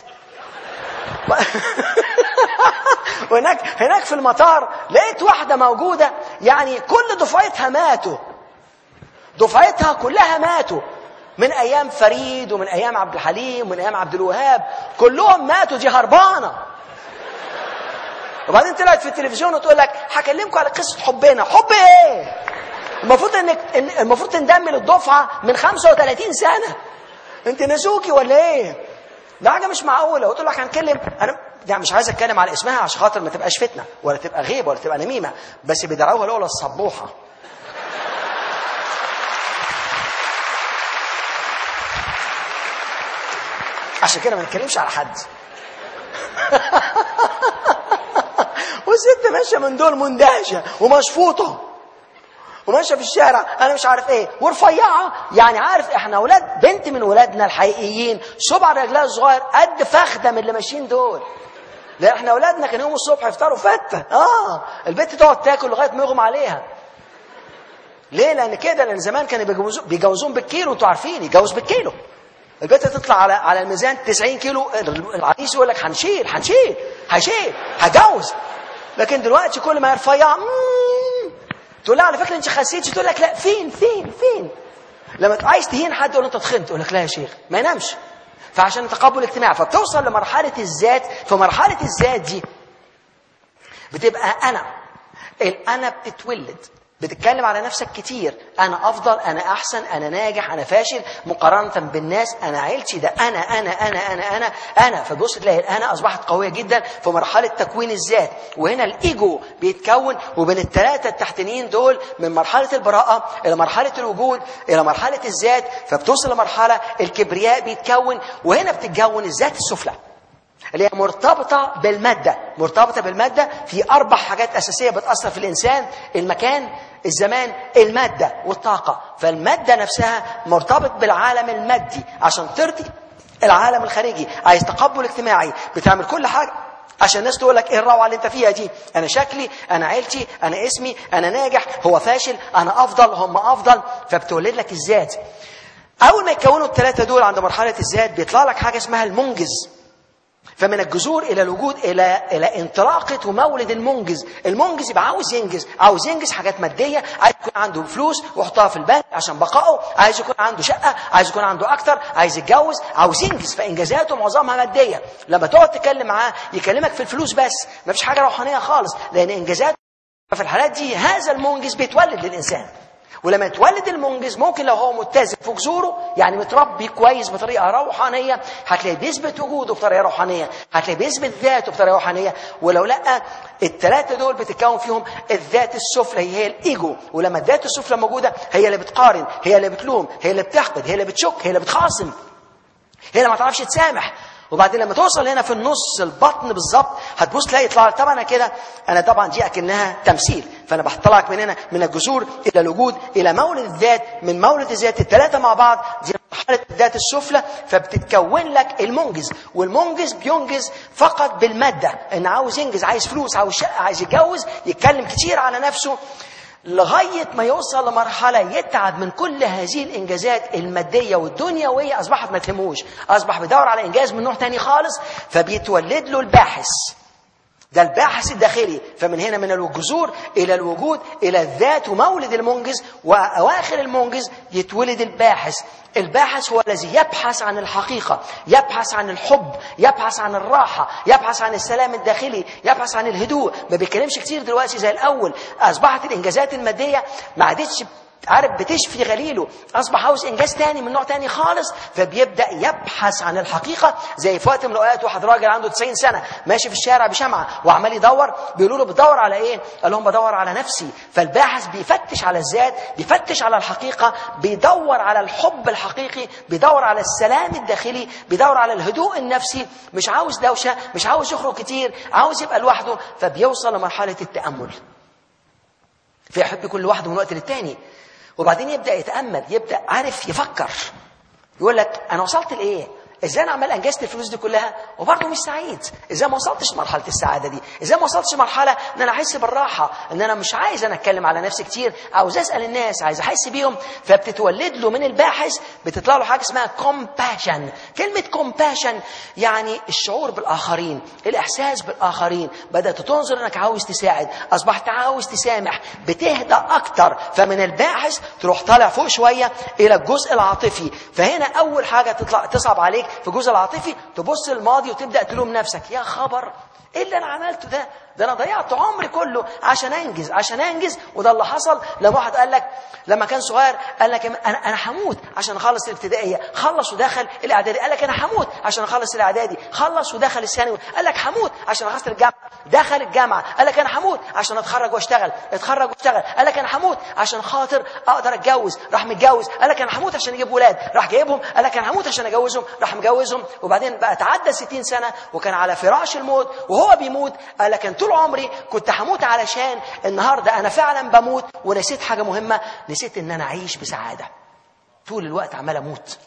وهناك هناك في المطار لقيت واحده موجوده يعني كل دفعتها ماتوا، دفعتها كلها ماتوا من ايام فريد ومن ايام عبد الحليم ومن ايام عبد الوهاب، كلهم ماتوا، دي هربانه. وبعدين طلعت في التلفزيون وتقول لك هكلمكم على قصه حبنا. حب ايه؟ المفروض انك المفروض تندمي للدفعه من خمسة وثلاثين سنه. انت نسوكي ولا ايه؟ ده حاجه مش معقوله. وتقول لك هنتكلم، انا يعني مش عايز اتكلم على اسمها عشان خاطر ما تبقاش فتنه ولا تبقى غيبه ولا تبقى نميمه، بس بيدعوها الاولى الصبوحه. عشان كده ما نتكلمش على حد. والست ماشيه من دول مندهشه ومشفوطه وماشيه في الشارع انا مش عارف ايه ورفيعه. يعني عارف احنا اولاد بنت من ولادنا الحقيقيين صبع رجلها صغير قد فخده من اللي ماشيين دول. لا احنا اولادنا كانوا يوم الصبح يفطروا فته. اه البنت تقعد تاكل لغايه ما يغمى عليها. ليه؟ لان كده، لان زمان كانوا بيجوزون بيجوزون بالكيلو. انتوا عارفين يجوز بالكيلو. البنت تطلع على على الميزان تسعين كيلو، العريس يقول لك هنشيل هنشيل هشيل هجوز. لكن دلوقتي كل ما يرفيع تقول لها على فكره انت خسيتي، تقول لك لا فين فين فين. لما عايز تهين حد يقول انت تخنت، تقول لك لا يا شيخ ما ينامش. فعشان التقبل الاجتماعي فبتوصل لمرحله الذات. فمرحله الذات دي بتبقى انا الانا بتتولد، بتتكلم على نفسك كتير، انا افضل، انا احسن، انا ناجح، انا فاشل مقارنه بالناس، انا عيلتي ده انا انا انا انا انا انا فتبص تلاقي الانا اصبحت قويه جدا في مرحله تكوين الذات. وهنا الايجو بيتكون. وبين الثلاثه التحتانيين دول من مرحله البراءه الى مرحله الوجود الى مرحله الذات، فبتوصل لمرحله الكبرياء بيتكون. وهنا بتتكون الذات السفلى اللي هي مرتبطة بالمادة. مرتبطة بالمادة في أربع حاجات أساسية بتأثر في الإنسان: المكان، الزمان، المادة والطاقة. فالمادة نفسها مرتبط بالعالم المادي عشان ترضي العالم الخارجي. عايز تقبل اجتماعي، بتعمل كل حاجة عشان الناس تقول لك ايه الروعة اللي انت فيها دي. انا شكلي، انا عيلتي، انا اسمي، انا ناجح، هو فاشل، انا افضل، هم افضل. فبتولد لك الذات. اول ما يكونوا الثلاثة دول عند مرحلة الذات بيطلع لك حاجة اسمها المنجز. فمن الجذور الى الوجود الى الى انطلاقه ومولد المنجز. المنجز يبقى عاوز ينجز، عاوز ينجز حاجات ماديه، عايز يكون عنده فلوس ويحطها في البنك عشان بقائه، عايز يكون عنده شقه، عايز يكون عنده اكتر، عايز يتجوز، عاوز ينجز. فانجازاته معظمها ماديه. لما تقعد تتكلم معاه يكلمك في الفلوس بس، ما فيش حاجه روحانيه خالص، لان انجازاته في الحالات دي هذا المنجز بيتولد للانسان. ولما يتولد المنجز ممكن لو هو متزن في جذوره، يعني متربي كويس بطريقه روحانيه، هتلاقيه بيثبت وجوده بطريقه روحانيه، هتلاقيه بيثبت ذاته بطريقه روحانيه. ولو لا، الثلاثه دول بتتكون فيهم الذات السفلى، هي الايجو. ولما الذات السفلى موجوده، هي اللي بتقارن، هي اللي بتلوم، هي اللي بتحقد، هي اللي بتشك، هي اللي بتخاصم، هي اللي ما تعرفش تسامح. وبعدين لما توصل هنا في النص البطن بالظبط، هتبص تلاقي يطلع. طبعا انا كده، انا طبعا دي اكنها تمثيل، فانا بطلعك من هنا من الجذور الى الوجود الى مولد الذات، من مولد الذات الثلاثه مع بعض دي مرحله الذات السفلى. فبتتكون لك المنجز. والمنجز بينجز فقط بالماده، ان عاوز ينجز، عايز فلوس، عاوز شقه، عايز يتجوز، يتكلم كتير على نفسه، لغاية ما يوصل لمرحلة يتعب من كل هذه الإنجازات المادية والدنيوية، أصبحت ما تهموش، أصبح بيدور على إنجاز من نوع تاني خالص، فبيتولد له الباحث. ده الباحث الداخلي. فمن هنا من الجذور إلى الوجود إلى الذات ومولد المنجز، وأواخر المنجز يتولد الباحث. الباحث هو الذي يبحث عن الحقيقة، يبحث عن الحب، يبحث عن الراحة، يبحث عن السلام الداخلي، يبحث عن الهدوء. ما بيتكلمش كتير دلوقتي زي الأول. أصبحت الإنجازات المادية ما عادتش عارف بتشفي غليله، أصبح عاوز إنجاز تاني من نوع تاني خالص. فبيبدأ يبحث عن الحقيقة. زي في وقت من الأوقات واحد راجل عنده تسعين سنة ماشي في الشارع بشمعة وعمال يدور، بيقولوا له بتدور على إيه؟ قال لهم بدور على نفسي. فالباحث بيفتش على الذات، بيفتش على الحقيقة، بيدور على الحب الحقيقي، بيدور على السلام الداخلي، بيدور على الهدوء النفسي. مش عاوز دوشة، مش عاوز يخرج كتير، عاوز يبقى لوحده. فبيوصل لمرحلة التأمل، فيحب كل واحد من وقت للتاني. وبعدين يبدأ يتأمل، يبدأ عارف يفكر، يقول لك أنا وصلت لإيه؟ ازاي انا عمال انجزت الفلوس دي كلها وبرضه مش سعيد؟ ازاي ما وصلتش لمرحله السعاده دي؟ ازاي ما وصلتش لمرحله ان انا احس بالراحه، ان انا مش عايز انا اتكلم على نفسي كتير، عاوز اسال الناس، عايز احس بيهم. فبتتولد له من الباحث، بتطلع له حاجه اسمها كومباشن. كلمه كومباشن يعني الشعور بالاخرين، الاحساس بالاخرين. بدات تنظر انك عاوز تساعد، اصبحت عاوز تسامح، بتهدى اكتر. فمن الباحث تروح طالع فوق شويه الى الجزء العاطفي. فهنا اول حاجه تطلع تصعب عليك في الجزء العاطفي، تبص للماضي وتبدأ تلوم نفسك. يا خبر، ايه اللي انا عملته ده؟ ده انا ضيعت عمري كله عشان انجز عشان انجز. وده اللي حصل لما واحد قال لك لما كان صغير، قال لك انا انا هموت عشان اخلص الابتدائيه، خلص ودخل الاعدادي. قال لك انا هموت عشان اخلص الاعدادي، خلص ودخل الثانوي. قال لك هموت عشان اخلص الجامعه، دخل الجامعه. قال لك انا هموت عشان اتخرج واشتغل، اتخرج واشتغل. قال لك انا هموت عشان خاطر اقدر اتجوز، راح متجوز. قال لك انا هموت عشان اجيب ولاد، راح جايبهم. قال لك انا هموت عشان اجوزهم، راح مجوزهم. وبعدين بقى تعدى ستين سنه وكان على فراش الموت. وهو بيموت قال لك كان طول عمري كنت هموت علشان النهارده انا فعلا بموت، ونسيت حاجه مهمه، نسيت ان انا اعيش بسعاده. طول الوقت عمال اموت.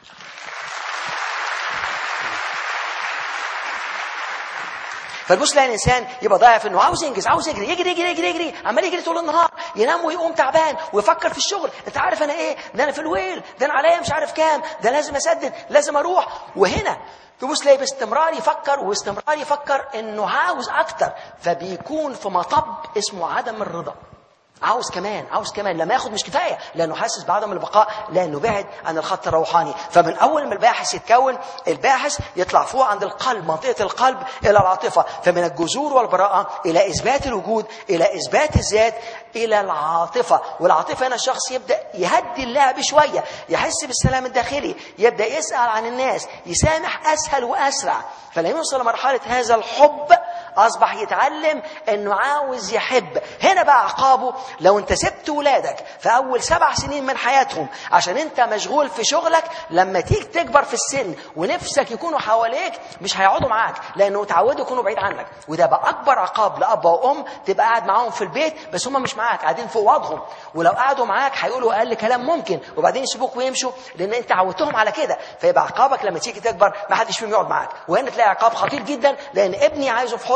فالبص تلاقي الانسان يبقى ضايع في انه عاوز ينجز، عاوز يجري يجري يجري يجري يجري، عمال يجري طول النهار، ينام ويقوم تعبان ويفكر في الشغل. انت عارف انا ايه؟ ده انا في الويل، ده انا عليا مش عارف كام، ده لازم اسدد، لازم اروح. وهنا تبص تلاقي باستمرار يفكر واستمرار يفكر انه عاوز اكتر، فبيكون في مطب اسمه عدم الرضا. عاوز كمان، عاوز كمان. لما ياخد مش كفايه، لانه حاسس بعدم البقاء، لانه بعد عن الخط الروحاني. فمن اول ما الباحث يتكون، الباحث يطلع فوق عند القلب، منطقه القلب، الى العاطفه. فمن الجذور والبراءه الى اثبات الوجود، الى اثبات الذات، الى العاطفه. والعاطفه هنا الشخص يبدا يهدي اللعب شويه، يحس بالسلام الداخلي، يبدا يسال عن الناس، يسامح اسهل واسرع. فلما يوصل لمرحله هذا الحب، اصبح يتعلم انه عاوز يحب. هنا بقى عقابه لو انت سبت ولادك في اول سبع سنين من حياتهم عشان انت مشغول في شغلك، لما تيجي تكبر في السن ونفسك يكونوا حواليك، مش هيقعدوا معاك، لانه اتعودوا يكونوا بعيد عنك. وده بقى اكبر عقاب لاب وام، تبقى قاعد معاهم في البيت بس هم مش معاك، قاعدين فوق وضعهم. ولو قعدوا معاك هيقولوا اقل كلام ممكن، وبعدين يسيبوك ويمشوا، لان انت عودتهم على كده. فيبقى عقابك لما تيجي تكبر ما حدش فيهم يقعد معاك. وهنا تلاقي عقاب خطير جدا، لان ابني عايزه في حضن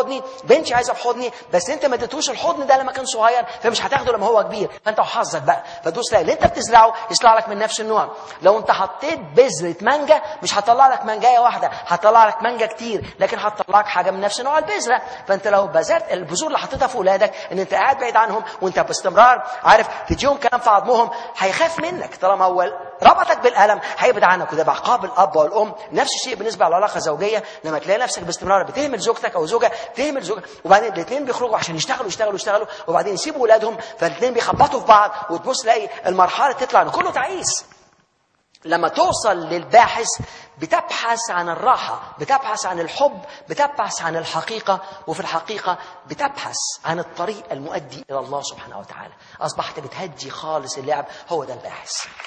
حضني، بنتي عايزه في حضني، بس انت ما اديتوش الحضن ده لما كان صغير، فمش هتاخده لما هو كبير، فانت وحظك بقى. فتدوس تلاقي اللي انت بتزرعه يطلع لك من نفس النوع. لو انت حطيت بذره مانجا مش هتطلع لك مانجايه واحده، هتطلع لك مانجا كتير، لكن هتطلع لك حاجه من نفس نوع البذره. فانت لو بذرت البذور اللي حطيتها في اولادك ان انت قاعد بعيد عنهم وانت باستمرار عارف تديهم كلام في عظمهم، هيخاف منك. طالما هو ربطك بالقلم هيبعد عنك. وده بعقاب الاب والام. نفس الشيء بالنسبه للعلاقه الزوجيه، لما تلاقي نفسك باستمرار بتهمل زوجتك او زوجه تهمل زوجها، وبعدين الاثنين بيخرجوا عشان يشتغلوا يشتغلوا يشتغلوا وبعدين يسيبوا اولادهم، فالاثنين بيخبطوا في بعض، وتبص تلاقي المرحله تطلع ان كله تعيس. لما توصل للباحث بتبحث عن الراحة، بتبحث عن الحب، بتبحث عن الحقيقة، وفي الحقيقة بتبحث عن الطريق المؤدي إلى الله سبحانه وتعالى. أصبحت بتهدي خالص اللعب، هو ده الباحث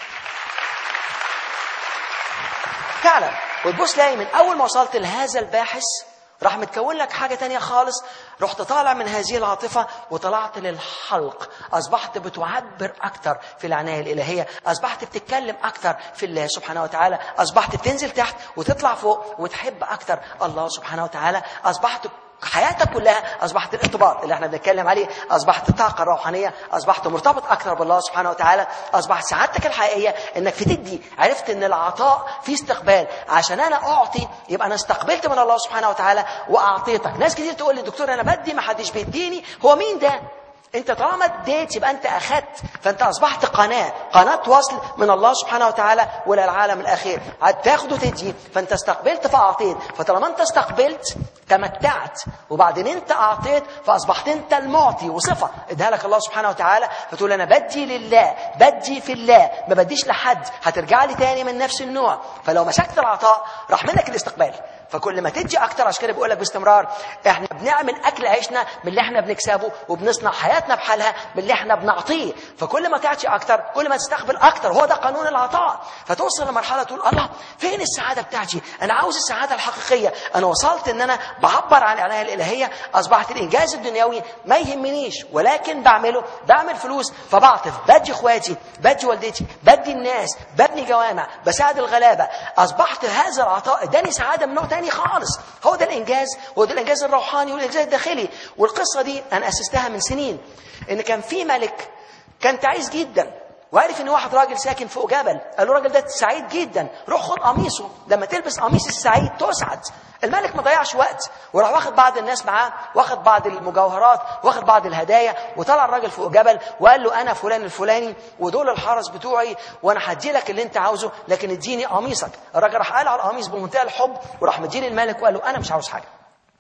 فعلا. وتبص تلاقي من أول ما وصلت لهذا الباحث راح متكون لك حاجة تانية خالص، رحت طالع من هذه العاطفة وطلعت للحلق، أصبحت بتعبر أكتر في العناية الإلهية، أصبحت بتتكلم أكتر في الله سبحانه وتعالى، أصبحت بتنزل تحت وتطلع فوق وتحب أكتر الله سبحانه وتعالى، أصبحت حياتك كلها أصبحت الارتباط اللي احنا بنتكلم عليه، أصبحت الطاقة الروحانية، أصبحت مرتبط أكثر بالله سبحانه وتعالى، أصبحت سعادتك الحقيقية إنك في تدي. عرفت إن العطاء في استقبال، عشان أنا أعطي يبقى أنا استقبلت من الله سبحانه وتعالى وأعطيتك. ناس كتير تقول لي دكتور أنا بدي ما حدش بيديني، هو مين ده؟ انت طالما اديت يبقى انت اخذت، فانت اصبحت قناه قناه وصل من الله سبحانه وتعالى والى العالم الاخير. هتاخد وتدي، فانت استقبلت فاعطيت. فطالما انت استقبلت تمتعت، وبعدين انت اعطيت فاصبحت انت المعطي، وصفه ادها لك الله سبحانه وتعالى. فتقول انا بدي لله، بدي في الله، ما بديش لحد، هترجع لي تاني من نفس النوع. فلو مسكت العطاء راح منك الاستقبال. فكل ما تدي اكتر، عشان كده بقول لك باستمرار احنا بنعمل اكل عيشنا من اللي احنا بنكسبه، وبنصنع حياتنا بحالها من اللي احنا بنعطيه. فكل ما تعطي اكتر كل ما تستقبل اكتر، هو ده قانون العطاء. فتوصل لمرحله تقول الله فين السعاده بتاعتي؟ انا عاوز السعاده الحقيقيه. انا وصلت ان انا بعبر عن العنايه الالهيه، اصبحت الانجاز الدنيوي ما يهمنيش، ولكن بعمله، بعمل فلوس فبعطف، بدي اخواتي، بدي والدتي، بدي الناس، ببني جوامع، بساعد الغلابه. اصبحت هذا العطاء اداني سعاده من نوع تاني خالص. هو ده الانجاز، هو ده الانجاز الروحاني والانجاز الداخلي. والقصه دي انا اسستها من سنين، ان كان في ملك كان تعيس جدا، وعرف ان واحد راجل ساكن فوق جبل، قال له الراجل ده سعيد جدا، روح خد قميصه، لما تلبس قميص السعيد تسعد. الملك ما ضيعش وقت، وراح واخد بعض الناس معاه، واخد بعض المجوهرات، واخد بعض الهدايا، وطلع الراجل فوق جبل وقال له انا فلان الفلاني ودول الحرس بتوعي، وانا هدي لك اللي انت عاوزه، لكن اديني قميصك. الراجل راح قال على القميص بمنتهى الحب، وراح مديني الملك وقال له انا مش عاوز حاجه.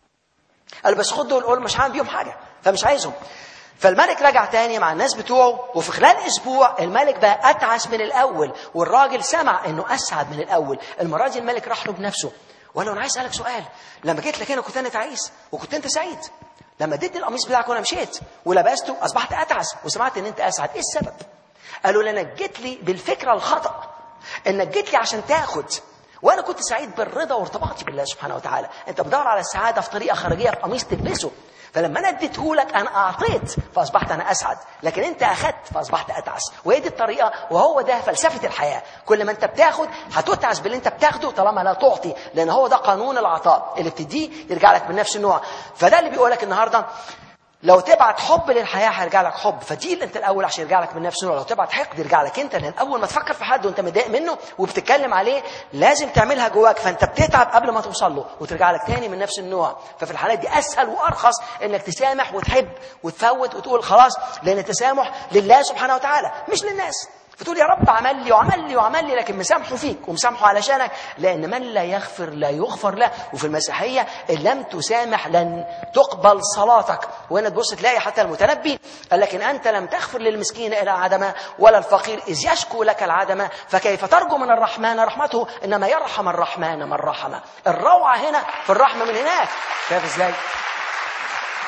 قال بس خد دول، قول مش هعمل بيهم حاجه، فمش عايزهم. فالملك رجع تاني مع الناس بتوعه، وفي خلال اسبوع الملك بقى اتعس من الاول، والراجل سمع انه اسعد من الاول. المره دي الملك راح له بنفسه وقال له انا عايز اسالك سؤال، لما جيت لك هنا كنت انا تعيس وكنت انت سعيد، لما اديتني القميص بتاعك وانا مشيت ولبسته اصبحت اتعس وسمعت ان انت اسعد، ايه السبب؟ قالوا لي انك جيت لي بالفكره الخطا، انك جيت لي عشان تاخد، وانا كنت سعيد بالرضا وارتباطي بالله سبحانه وتعالى. انت بدور على السعاده في طريقه خارجيه، في قميص تلبسه، فلما انا اديته لك انا اعطيت فاصبحت انا اسعد، لكن انت اخذت فاصبحت اتعس. وهي دي الطريقه، وهو ده فلسفه الحياه. كل ما انت بتاخد هتتعس باللي انت بتاخده طالما لا تعطي، لان هو ده قانون العطاء، اللي بتديه يرجع لك من نفس النوع. فده اللي بيقول لك النهارده لو تبعت حب للحياه هيرجع لك حب، فديل انت الاول عشان يرجع لك من نفس النوع. لو تبعت حقد يرجع لك انت، لان اول ما تفكر في حد وانت متضايق منه وبتتكلم عليه لازم تعملها جواك، فانت بتتعب قبل ما توصل له وترجع لك تاني من نفس النوع. ففي الحالات دي اسهل وارخص انك تسامح وتحب وتفوت وتقول خلاص، لان التسامح لله سبحانه وتعالى مش للناس. فتقول يا رب عمل لي وعمل لي وعمل لي، لكن مسامحه فيك ومسامحه علشانك، لأن من لا يغفر لا يغفر له. وفي المسيحية إن لم تسامح لن تقبل صلاتك. وهنا تبص تلاقي حتى المتنبي قال لك إن أنت لم تغفر للمسكين إلى عدمه ولا الفقير إذ يشكو لك العدمه، فكيف ترجو من الرحمن رحمته؟ إنما يرحم الرحمن من رحمه. الروعة هنا في الرحمة من هناك. شايف إزاي؟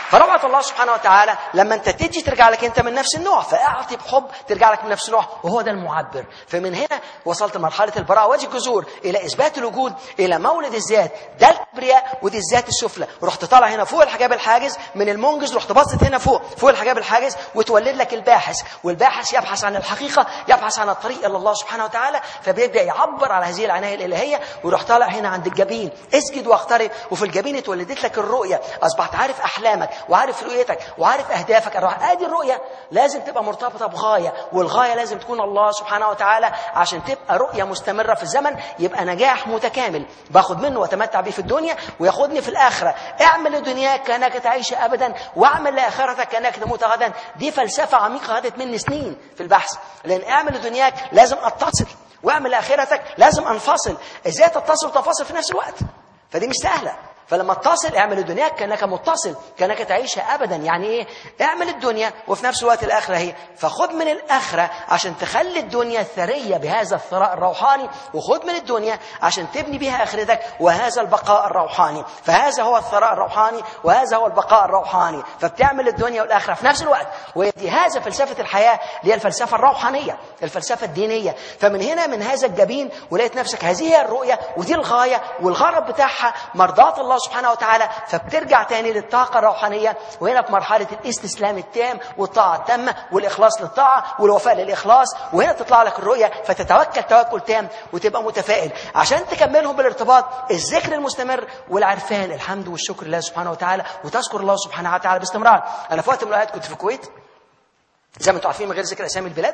فروعة الله سبحانه وتعالى لما انت تجي ترجع لك انت من نفس النوع، فاعطي بحب ترجع لك من نفس النوع، وهو ده المعبر. فمن هنا وصلت لمرحلة البراءة وجه الجذور إلى إثبات الوجود، إلى مولد الذات، ده الكبرياء ودي الذات السفلى. رحت طالع هنا فوق الحجاب الحاجز من المنجز، رحت بصت هنا فوق فوق الحجاب الحاجز وتولد لك الباحث، والباحث يبحث عن الحقيقة، يبحث عن الطريق إلى الله سبحانه وتعالى، فبيبدأ يعبر على هذه العناية الإلهية. وروح طالع هنا عند الجبين، اسجد واقترب، وفي الجبين اتولدت لك الرؤية، أصبحت عارف أحلامك وعارف رؤيتك وعارف أهدافك. ادي الرؤية لازم تبقى مرتبطة بغاية، والغاية لازم تكون الله سبحانه وتعالى عشان تبقى رؤية مستمرة في الزمن، يبقى نجاح متكامل باخد منه واتمتع به في الدنيا وياخدني في الآخرة. اعمل لدنياك كأنك تعيش أبدا، واعمل لآخرتك كأنك تموت غدا. دي فلسفة عميقة خدت مني سنين في البحث، لأن اعمل لدنياك لازم أتصل، واعمل لآخرتك لازم أنفصل. إزاي تتصل وتنفصل في نفس الوقت؟ فدي مش سهلة. فلما اتصل اعمل الدنيا كأنك متصل، كأنك تعيشها أبدا. يعني إيه؟ اعمل الدنيا وفي نفس الوقت الآخرة هي، فخد من الآخرة عشان تخلي الدنيا ثرية بهذا الثراء الروحاني، وخد من الدنيا عشان تبني بها آخرتك وهذا البقاء الروحاني. فهذا هو الثراء الروحاني وهذا هو البقاء الروحاني. فبتعمل الدنيا والآخرة في نفس الوقت، ودي هذا فلسفة الحياة اللي هي الفلسفة الروحانية، الفلسفة الدينية. فمن هنا من هذا الجبين ولقيت نفسك هذه هي الرؤية ودي الغاية، والغرض بتاعها مرضاة الله سبحانه وتعالى. فبترجع تاني للطاقة الروحانية، وهنا في مرحلة الاستسلام التام والطاعة التامة والإخلاص للطاعة والوفاء للإخلاص. وهنا تطلع لك الرؤية فتتوكل توكل تام وتبقى متفائل عشان تكملهم بالارتباط الذكر المستمر والعرفان، الحمد والشكر لله سبحانه وتعالى، وتذكر الله سبحانه وتعالى باستمرار. أنا في وقت من الأوقات كنت في الكويت زي ما انتم عارفين من غير ذكر أسامي البلاد،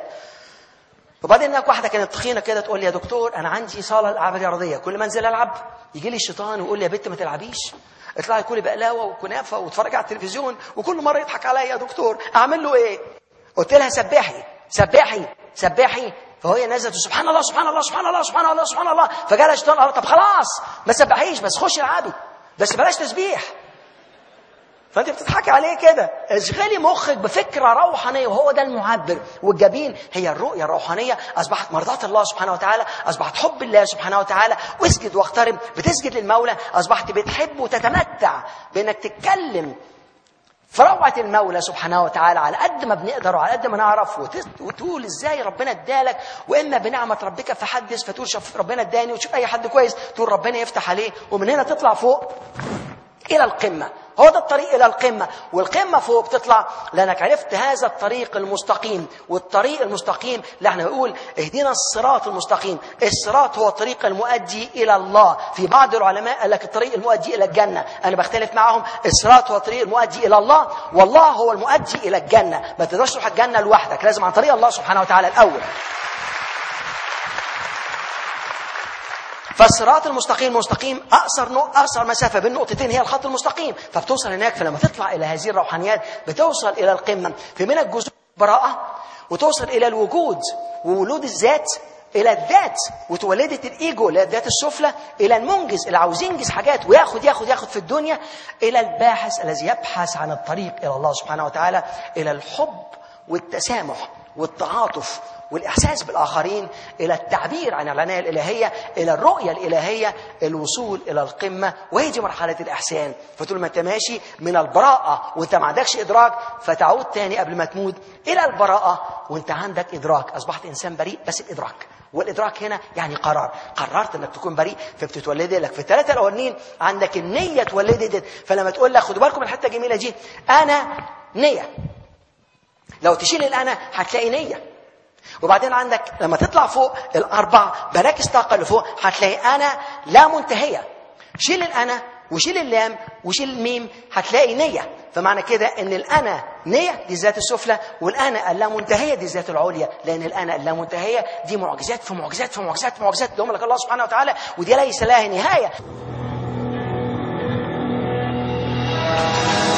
وبعدين هناك واحدة كانت تخينة كده تقول لي يا دكتور أنا عندي صالة الألعاب الرياضية، كل ما أنزل ألعب يجي لي الشيطان ويقول لي يا بنت ما تلعبيش، اطلعي كلي بقلاوة وكنافة واتفرجي على التلفزيون، وكل مرة يضحك عليا يا دكتور أعمل له إيه؟ قلت لها سباحي سباحي سباحي. فهي نزلت سبحان الله سبحان الله سبحان الله سبحان الله سبحان الله، فجاء لها الشيطان قال طب خلاص ما تسبحيش، بس خشي العبي، بس بلاش تسبيح. فانت بتضحكي عليه كده. اشغلي مخك بفكره روحانيه، وهو ده المعبر. والجبين هي الرؤيه الروحانيه، اصبحت مرضاه الله سبحانه وتعالى، اصبحت حب الله سبحانه وتعالى. واسجد واقترب، بتسجد للمولى، اصبحت بتحب وتتمتع بانك تتكلم في روعة المولى سبحانه وتعالى على قد ما بنقدر وعلى قد ما نعرف، وتقول ازاي ربنا ادالك، واما بنعمة ربك فحدث، فتقول شوف ربنا اداني، وتشوف اي حد كويس تقول ربنا يفتح عليه. ومن هنا تطلع فوق الى القمة. هو ده الطريق إلى القمة، والقمة فوق بتطلع لأنك عرفت هذا الطريق المستقيم. والطريق المستقيم اللي احنا بنقول اهدنا الصراط المستقيم، الصراط هو الطريق المؤدي إلى الله. في بعض العلماء قال لك الطريق المؤدي إلى الجنة، أنا بختلف معهم. الصراط هو الطريق المؤدي إلى الله، والله هو المؤدي إلى الجنة. ما تقدرش تروح الجنة لوحدك، لازم عن طريق الله سبحانه وتعالى الأول. فالصراط المستقيم مستقيم، أقصر نق... أقصر مسافة بين نقطتين هي الخط المستقيم، فبتوصل هناك. فلما تطلع إلى هذه الروحانيات بتوصل إلى القمة، في من الجزء براءة، وتوصل إلى الوجود وولود الذات، إلى الذات وتولدت الإيجو اللي هي الذات السفلى، إلى المنجز اللي عاوز ينجز حاجات وياخد ياخد ياخد في الدنيا، إلى الباحث الذي يبحث عن الطريق إلى الله سبحانه وتعالى، إلى الحب والتسامح والتعاطف والإحساس بالآخرين، إلى التعبير عن العناية الإلهية، إلى الرؤية الإلهية، الوصول إلى القمة. وهي دي مرحلة الإحسان. فطول ما أنت ماشي من البراءة وأنت ما عندكش إدراك، فتعود تاني قبل ما تموت إلى البراءة وأنت عندك إدراك، أصبحت إنسان بريء بس بإدراك. والإدراك هنا يعني قرار، قررت أنك تكون بريء، فبتتولد لك في الثلاثة الأولين عندك النية اتولدت. فلما تقول لك خدوا بالكم من الحتة الجميلة دي، أنا نية، لو تشيل الأنا هتلاقي نية. وبعدين عندك لما تطلع فوق الأربع براكز طاقة اللي فوق هتلاقي أنا لا منتهية. شيل الأنا وشيل اللام وشيل الميم هتلاقي نية. فمعنى كده ان الأنا نية دي الذات السفلى، والأنا اللا منتهية دي الذات العليا. لأن الأنا اللا منتهية دي معجزات في معجزات في معجزات في معجزات دوم لك الله سبحانه وتعالى، ودي ليس لها نهاية.